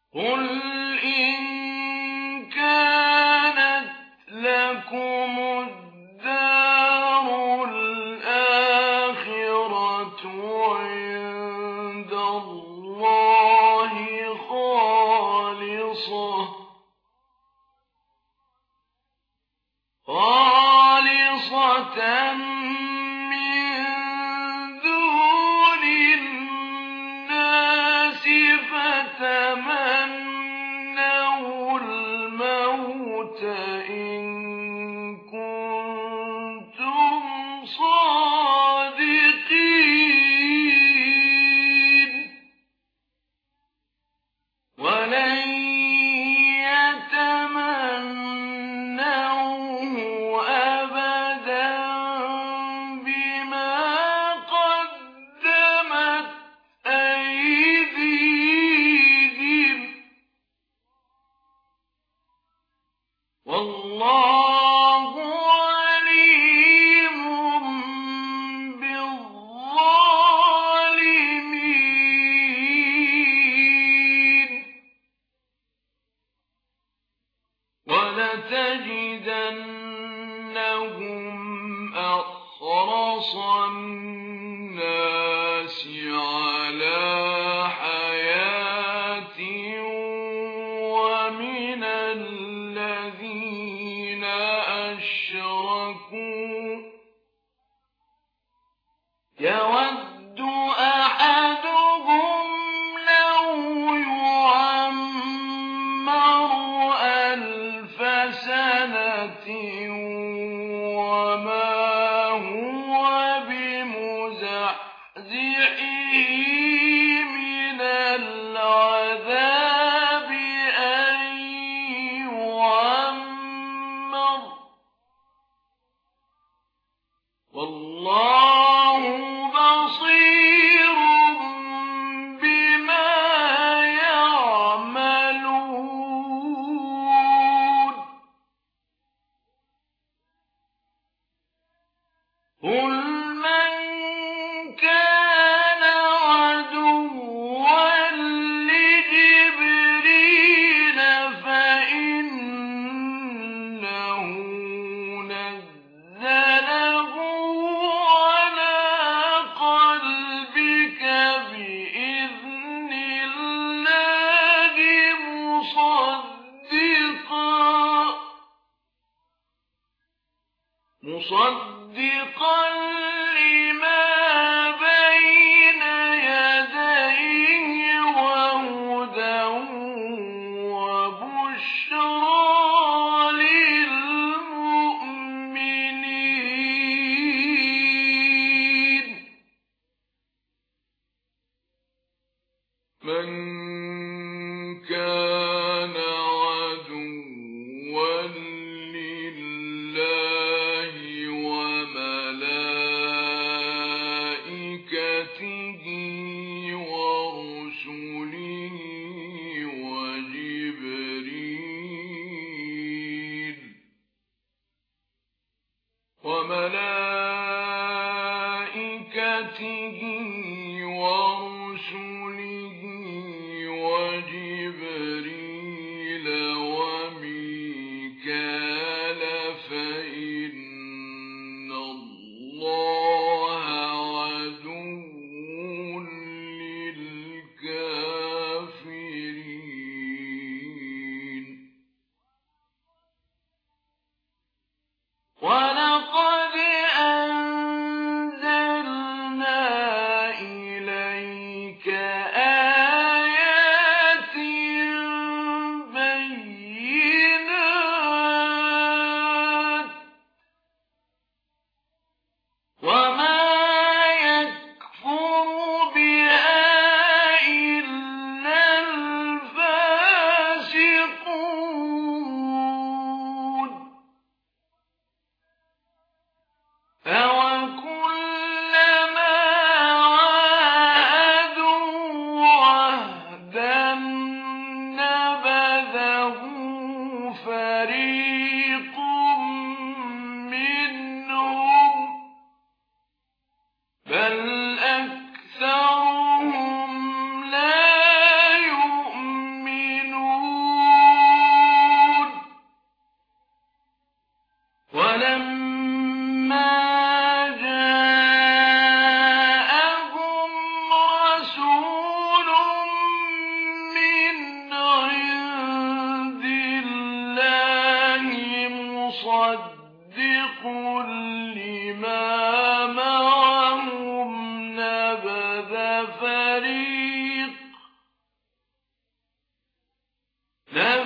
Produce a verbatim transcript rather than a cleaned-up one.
قُلْ إِن كَانَتْ لَكُمُ الدَّارُ الْآخِرَةُ عِندَ اللَّهِ خَالِصَةً مِّن دُونِ النَّاسِ فَتَمَنَّوُا الْمَوْتَ إِن كُنتُمْ صَادِقِينَ وَلَن يَتَمَنَّوْهُ أَبَدًا بِمَا قَدَّمَتْ أَيْدِيهِمْ ۗ وَاللَّهُ عَلِيمٌ بِالظَّالِمِينَ وَلَتَجِدَنَّهُمْ أَحْرَصَ النَّاسِ عَلَىٰ حَيَاةٍ وَمِنَ الَّذِينَ أَشْرَكُوا يَوَدُّ أَحَدُهُمْ لَوْ يُعَمَّرُ أَلْفَ سَنَةٍ وَمَا هُوَ بِمُزَحْزِحِهِ مِنَ الْعَذَابِ أَن يُعَمَّرَ ۗ وَاللَّهُ بَصِيرٌ بِمَا يَعْمَلُونَ قُلْ مَن كَانَ عَدُوًّا لِّجِبْرِيلَ فَإِنَّهُ نَزَّلَهُ عَلَىٰ قَلْبِكَ بِإِذْنِ اللَّهِ مُصَدِّقًا لِّمَا بَيْنَ يَدَيْهِ وَهُدًى وَبُشْرَىٰ لِلْمُؤْمِنِينَ مَن كَانَ عَدُوًّا لِّلَّهِ وَمَلَائِكَتِهِ وَرُسُلِهِ وَجِبْرِيلَ وَمَلَائِكَتِهِ وَرُسُلِهِ وَجِبْرِيلَ وَمِيكَالَ فَإِنَّ اللَّهَ عَدُوٌّ لِّلْكَافِرِينَ وَلَقَدْ أَنزَلْنَا إِلَيْكَ آيَاتٍ بَيِّنَاتٍ ۖ وَمَا يَكْفُرُ بِهَا إِلَّا الْفَاسِقُونَ أَوَكُلَّمَا عَاهَدُوا عَهْدًا نَّبَذَهُ فَرِيقٌ مِّنْهُم ۚ بَلْ أَكْثَرُهُمْ لَا يُؤْمِنُونَ نبأ